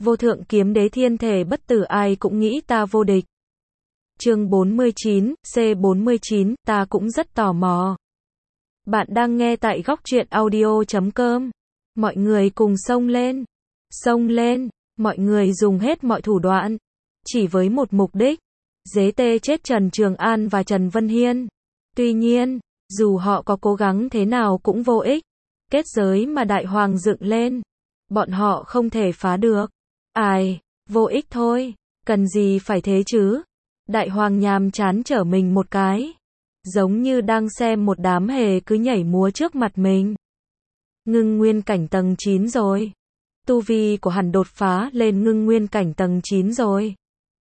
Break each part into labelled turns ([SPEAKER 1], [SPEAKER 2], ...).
[SPEAKER 1] Vô thượng kiếm đế thiên thể bất tử ai cũng nghĩ ta vô địch. Chương 49, C49, ta cũng rất tò mò. Bạn đang nghe tại góc truyện audio.com. Mọi người cùng xông lên. Xông lên, mọi người dùng hết mọi thủ đoạn. Chỉ với một mục đích. Dế tê chết Trần Trường An và Trần Vân Hiên. Tuy nhiên, dù họ có cố gắng thế nào cũng vô ích. Kết giới mà Đại Hoàng dựng lên, bọn họ không thể phá được. Ai, vô ích thôi, cần gì phải thế chứ? Đại Hoàng nhàm chán trở mình một cái, giống như đang xem một đám hề cứ nhảy múa trước mặt mình. Ngưng nguyên cảnh tầng 9 rồi. Tu vi của hắn đột phá lên ngưng nguyên cảnh tầng 9 rồi.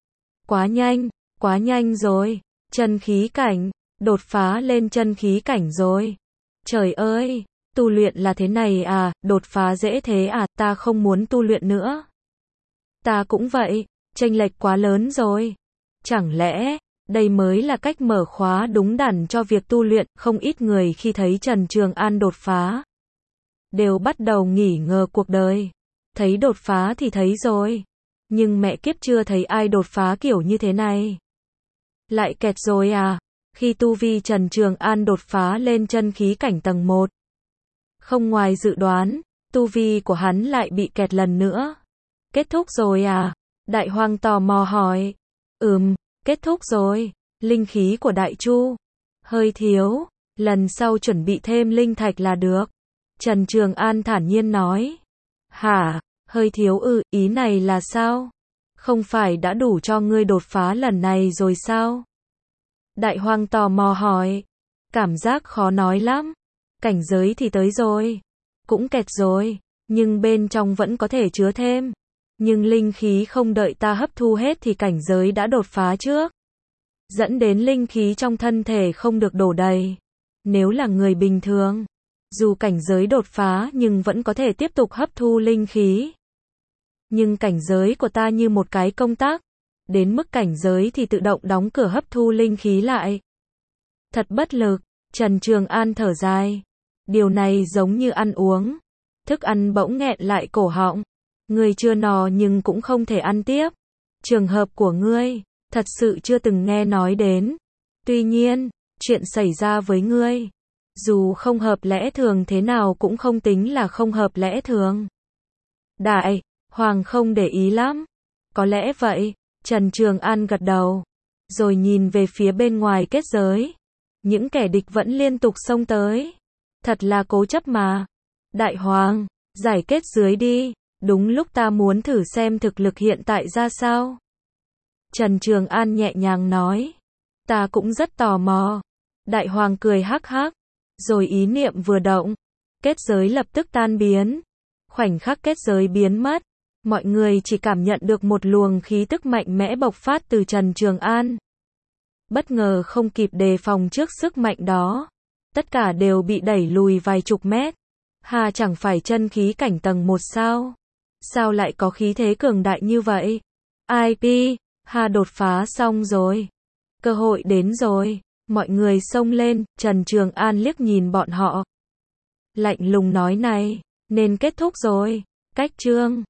[SPEAKER 1] Quá nhanh rồi. Chân khí cảnh, đột phá lên chân khí cảnh rồi. Trời ơi, tu luyện là thế này à, đột phá dễ thế à, ta không muốn tu luyện nữa. Ta cũng vậy, chênh lệch quá lớn rồi. Chẳng lẽ, đây mới là cách mở khóa đúng đắn cho việc tu luyện, không ít người khi thấy Trần Trường An đột phá, đều bắt đầu nghỉ ngờ cuộc đời. Thấy đột phá thì thấy rồi, nhưng mẹ kiếp chưa thấy ai đột phá kiểu như thế này. Lại kẹt rồi à, khi tu vi Trần Trường An đột phá lên chân khí cảnh tầng 1. Không ngoài dự đoán, tu vi của hắn lại bị kẹt lần nữa. Kết thúc rồi à? Đại Hoàng tò mò hỏi. Kết thúc rồi. Linh khí của Đại Chu hơi thiếu, lần sau chuẩn bị thêm linh thạch là được. Trần Trường An thản nhiên nói. Hả, hơi thiếu ư, ý này là sao? Không phải đã đủ cho ngươi đột phá lần này rồi sao? Đại Hoàng tò mò hỏi. Cảm giác khó nói lắm. Cảnh giới thì tới rồi, cũng kẹt rồi, nhưng bên trong vẫn có thể chứa thêm. Nhưng linh khí không đợi ta hấp thu hết thì cảnh giới đã đột phá trước, dẫn đến linh khí trong thân thể không được đổ đầy. Nếu là người bình thường, dù cảnh giới đột phá nhưng vẫn có thể tiếp tục hấp thu linh khí. Nhưng cảnh giới của ta như một cái công tắc, đến mức cảnh giới thì tự động đóng cửa hấp thu linh khí lại. Thật bất lực, Trần Trường An thở dài. Điều này giống như ăn uống, thức ăn bỗng nghẹn lại cổ họng. Ngươi chưa no nhưng cũng không thể ăn tiếp. Trường hợp của ngươi, thật sự chưa từng nghe nói đến. Tuy nhiên, chuyện xảy ra với ngươi, dù không hợp lẽ thường thế nào cũng không tính là không hợp lẽ thường. Đại Hoàng không để ý lắm. Có lẽ vậy, Trần Trường An gật đầu, rồi nhìn về phía bên ngoài kết giới. Những kẻ địch vẫn liên tục xông tới. Thật là cố chấp mà. Đại Hoàng, giải kết dưới đi, đúng lúc ta muốn thử xem thực lực hiện tại ra sao. Trần Trường An nhẹ nhàng nói. Ta cũng rất tò mò. Đại Hoàng cười hắc hắc, rồi ý niệm vừa động, kết giới lập tức tan biến. Khoảnh khắc kết giới biến mất, mọi người chỉ cảm nhận được một luồng khí tức mạnh mẽ bộc phát từ Trần Trường An. Bất ngờ không kịp đề phòng trước sức mạnh đó, tất cả đều bị đẩy lùi vài chục mét. Hà chẳng phải chân khí cảnh tầng 1 sao? Sao lại có khí thế cường đại như vậy? IP, Hà đột phá xong rồi. Cơ hội đến rồi. Mọi người xông lên, Trần Trường An liếc nhìn bọn họ. Lạnh lùng nói này, nên kết thúc rồi. Cách chương